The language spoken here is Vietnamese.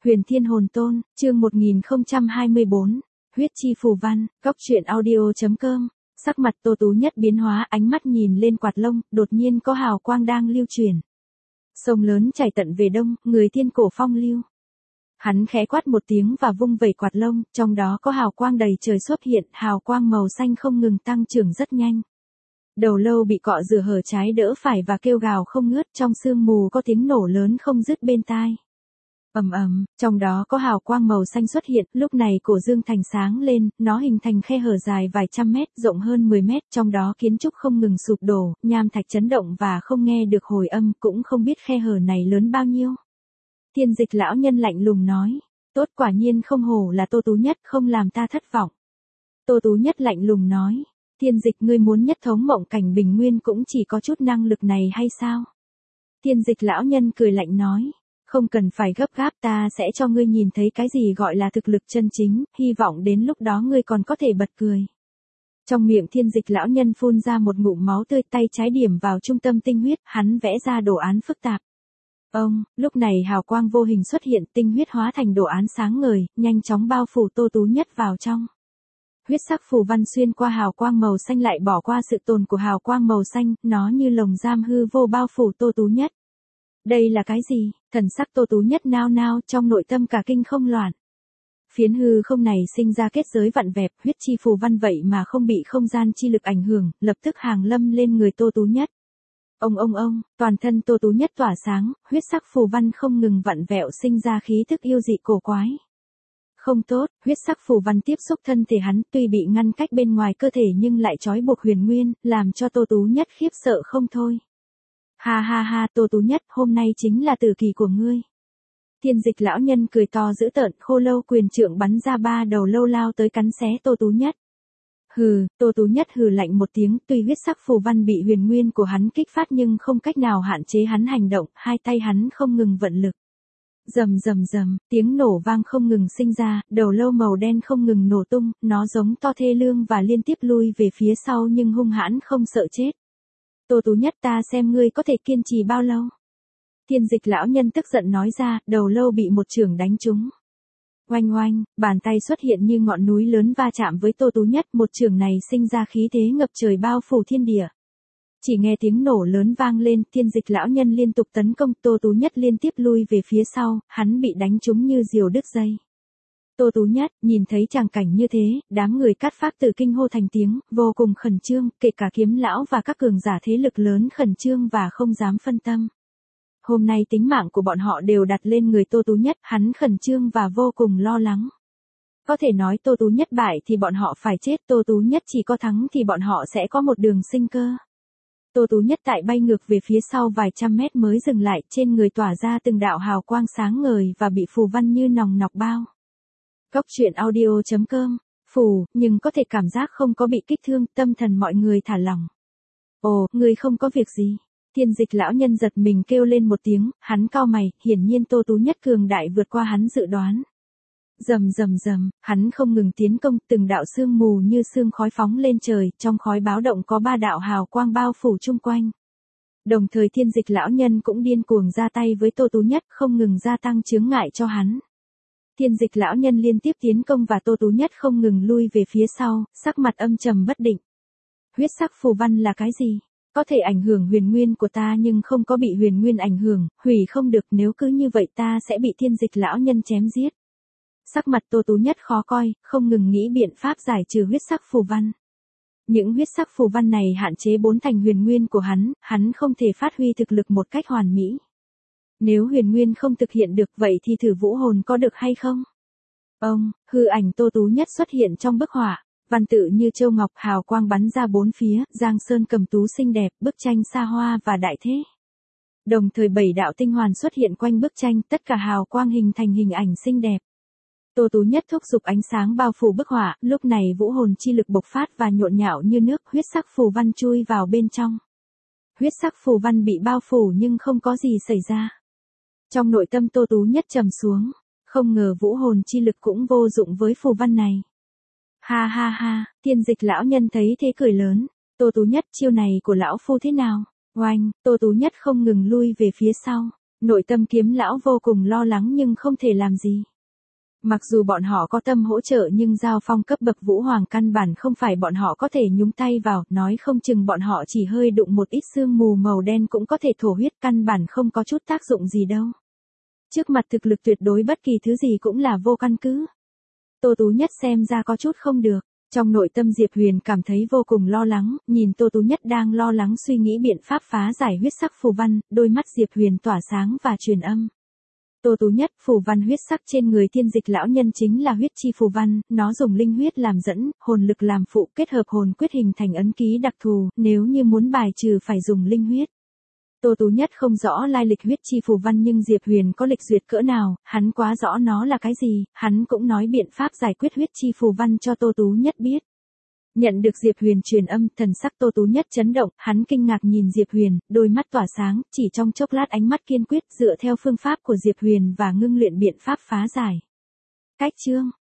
Huyền Thiên Hồn Tôn, chương 1024, huyết chi phù văn, góc truyện audio.com. Sắc mặt Tô Tú Nhất biến hóa, ánh mắt nhìn lên quạt lông, đột nhiên có hào quang đang lưu truyền. Sông lớn chảy tận về đông, người thiên cổ phong lưu. Hắn khẽ quát một tiếng và vung vẩy quạt lông, trong đó có hào quang đầy trời xuất hiện, hào quang màu xanh không ngừng tăng trưởng rất nhanh. Đầu lâu bị cọ rửa hở trái đỡ phải và kêu gào không ngớt, trong sương mù có tiếng nổ lớn không dứt bên tai. Ầm ầm, trong đó có hào quang màu xanh xuất hiện, lúc này cổ dương thành sáng lên, nó hình thành khe hở dài vài trăm mét, rộng hơn 10 mét, trong đó kiến trúc không ngừng sụp đổ, nham thạch chấn động và không nghe được hồi âm, cũng không biết khe hở này lớn bao nhiêu. Thiên Dịch lão nhân lạnh lùng nói, tốt, quả nhiên không hổ là Tô Tú Nhất, không làm ta thất vọng. Tô Tú Nhất lạnh lùng nói, Thiên Dịch, ngươi muốn nhất thống mộng cảnh bình nguyên cũng chỉ có chút năng lực này hay sao? Thiên Dịch lão nhân cười lạnh nói, không cần phải gấp gáp, ta sẽ cho ngươi nhìn thấy cái gì gọi là thực lực chân chính, hy vọng đến lúc đó ngươi còn có thể bật cười. Trong miệng Thiên Dịch lão nhân phun ra một ngụm máu tươi, tay trái điểm vào trung tâm tinh huyết, hắn vẽ ra đồ án phức tạp. Lúc này hào quang vô hình xuất hiện, tinh huyết hóa thành đồ án sáng ngời, nhanh chóng bao phủ Tô Tú Nhất vào trong. Huyết sắc phù văn xuyên qua hào quang màu xanh lại bỏ qua sự tồn của hào quang màu xanh, nó như lồng giam hư vô bao phủ Tô Tú Nhất. Đây là cái gì? Thần sắc Tô Tú Nhất nao nao, trong nội tâm cả kinh không loạn. Phiến hư không này sinh ra kết giới vặn vẹo, huyết chi phù văn vậy mà không bị không gian chi lực ảnh hưởng, lập tức hàng lâm lên người Tô Tú Nhất. Toàn thân Tô Tú Nhất tỏa sáng, huyết sắc phù văn không ngừng vặn vẹo sinh ra khí thức yêu dị cổ quái. Không tốt, huyết sắc phù văn tiếp xúc thân thể hắn, tuy bị ngăn cách bên ngoài cơ thể nhưng lại trói buộc huyền nguyên, làm cho Tô Tú Nhất khiếp sợ không thôi. Ha ha ha, Tô Tú Nhất, hôm nay chính là tử kỳ của ngươi. Thiên Dịch lão nhân cười to dữ tợn, khô lâu quyền trượng bắn ra 3 đầu lâu lao tới cắn xé Tô Tú Nhất. Hừ, Tô Tú Nhất hừ lạnh một tiếng, tuy huyết sắc phù văn bị huyền nguyên của hắn kích phát nhưng không cách nào hạn chế hắn hành động, hai tay hắn không ngừng vận lực. Rầm rầm rầm, tiếng nổ vang không ngừng sinh ra, đầu lâu màu đen không ngừng nổ tung, nó giống to thê lương và liên tiếp lui về phía sau nhưng hung hãn không sợ chết. Tô Tú Nhất, ta xem ngươi có thể kiên trì bao lâu. Thiên Dịch lão nhân tức giận nói ra, đầu lâu bị một chưởng đánh trúng. Oanh oanh, bàn tay xuất hiện như ngọn núi lớn va chạm với Tô Tú Nhất, một chưởng này sinh ra khí thế ngập trời bao phủ thiên địa. Chỉ nghe tiếng nổ lớn vang lên, Thiên Dịch lão nhân liên tục tấn công, Tô Tú Nhất liên tiếp lui về phía sau, hắn bị đánh trúng như diều đứt dây. Tô Tú Nhất, nhìn thấy tràng cảnh như thế, đám người Cát Phác Tử kinh hô thành tiếng, vô cùng khẩn trương, kể cả Kiếm lão và các cường giả thế lực lớn khẩn trương và không dám phân tâm. Hôm nay tính mạng của bọn họ đều đặt lên người Tô Tú Nhất, hắn khẩn trương và vô cùng lo lắng. Có thể nói Tô Tú Nhất bại thì bọn họ phải chết, Tô Tú Nhất chỉ có thắng thì bọn họ sẽ có một đường sinh cơ. Tô Tú Nhất tại bay ngược về phía sau vài trăm mét mới dừng lại, trên người tỏa ra từng đạo hào quang sáng ngời và bị phù văn như nòng nọc bao. Góc truyện audio.com, phù, nhưng có thể cảm giác không có bị kích thương, tâm thần mọi người thả lỏng. Ồ, người không có việc gì. Thiên Dịch lão nhân giật mình kêu lên một tiếng, hắn cau mày, hiển nhiên Tô Tú Nhất cường đại vượt qua hắn dự đoán. Rầm rầm rầm, hắn không ngừng tiến công, từng đạo sương mù như sương khói phóng lên trời, trong khói báo động có 3 đạo hào quang bao phủ chung quanh. Đồng thời Thiên Dịch lão nhân cũng điên cuồng ra tay với Tô Tú Nhất, không ngừng gia tăng chướng ngại cho hắn. Thiên Dịch lão nhân liên tiếp tiến công và Tô Tú Nhất không ngừng lui về phía sau, sắc mặt âm trầm bất định. Huyết sắc phù văn là cái gì? Có thể ảnh hưởng huyền nguyên của ta nhưng không có bị huyền nguyên ảnh hưởng, hủy không được, nếu cứ như vậy ta sẽ bị Thiên Dịch lão nhân chém giết. Sắc mặt Tô Tú Nhất khó coi, không ngừng nghĩ biện pháp giải trừ huyết sắc phù văn. Những huyết sắc phù văn này hạn chế 4 thành huyền nguyên của hắn không thể phát huy thực lực một cách hoàn mỹ. Nếu huyền nguyên không thực hiện được vậy thì thử vũ hồn có được hay không? Hư ảnh Tô Tú Nhất xuất hiện trong bức họa, văn tự như châu ngọc, hào quang bắn ra bốn phía, giang sơn cầm tú xinh đẹp, bức tranh xa hoa và đại thế. Đồng thời 7 đạo tinh hoàn xuất hiện quanh bức tranh, tất cả hào quang hình thành hình ảnh xinh đẹp. Tô Tú Nhất thúc giục ánh sáng bao phủ bức họa, lúc này vũ hồn chi lực bộc phát và nhộn nhạo như nước, huyết sắc phù văn chui vào bên trong. Huyết sắc phù văn bị bao phủ nhưng không có gì xảy ra. Trong nội tâm Tô Tú Nhất trầm xuống, không ngờ vũ hồn chi lực cũng vô dụng với phù văn này. Ha ha ha, Thiên Dịch lão nhân thấy thế cười lớn, Tô Tú Nhất, chiêu này của lão phu thế nào? Oanh, Tô Tú Nhất không ngừng lui về phía sau. Nội tâm Kiếm lão vô cùng lo lắng nhưng không thể làm gì. Mặc dù bọn họ có tâm hỗ trợ nhưng giao phong cấp bậc vũ hoàng căn bản không phải bọn họ có thể nhúng tay vào, nói không chừng bọn họ chỉ hơi đụng một ít sương mù màu đen cũng có thể thổ huyết, căn bản không có chút tác dụng gì đâu. Trước mặt thực lực tuyệt đối bất kỳ thứ gì cũng là vô căn cứ. Tô Tú Nhất xem ra có chút không được. Trong nội tâm Diệp Huyền cảm thấy vô cùng lo lắng, nhìn Tô Tú Nhất đang lo lắng suy nghĩ biện pháp phá giải huyết sắc phù văn, đôi mắt Diệp Huyền tỏa sáng và truyền âm. Tô Tú Nhất, phù văn huyết sắc trên người Thiên Dịch lão nhân chính là huyết chi phù văn, nó dùng linh huyết làm dẫn, hồn lực làm phụ, kết hợp hồn quyết hình thành ấn ký đặc thù, nếu như muốn bài trừ phải dùng linh huyết. Tô Tú Nhất không rõ lai lịch huyết chi phù văn nhưng Diệp Huyền có lịch duyệt cỡ nào, hắn quá rõ nó là cái gì, hắn cũng nói biện pháp giải quyết huyết chi phù văn cho Tô Tú Nhất biết. Nhận được Diệp Huyền truyền âm, thần sắc Tô Tú Nhất chấn động, hắn kinh ngạc nhìn Diệp Huyền, đôi mắt tỏa sáng, chỉ trong chốc lát ánh mắt kiên quyết dựa theo phương pháp của Diệp Huyền và ngưng luyện biện pháp phá giải. Cách chương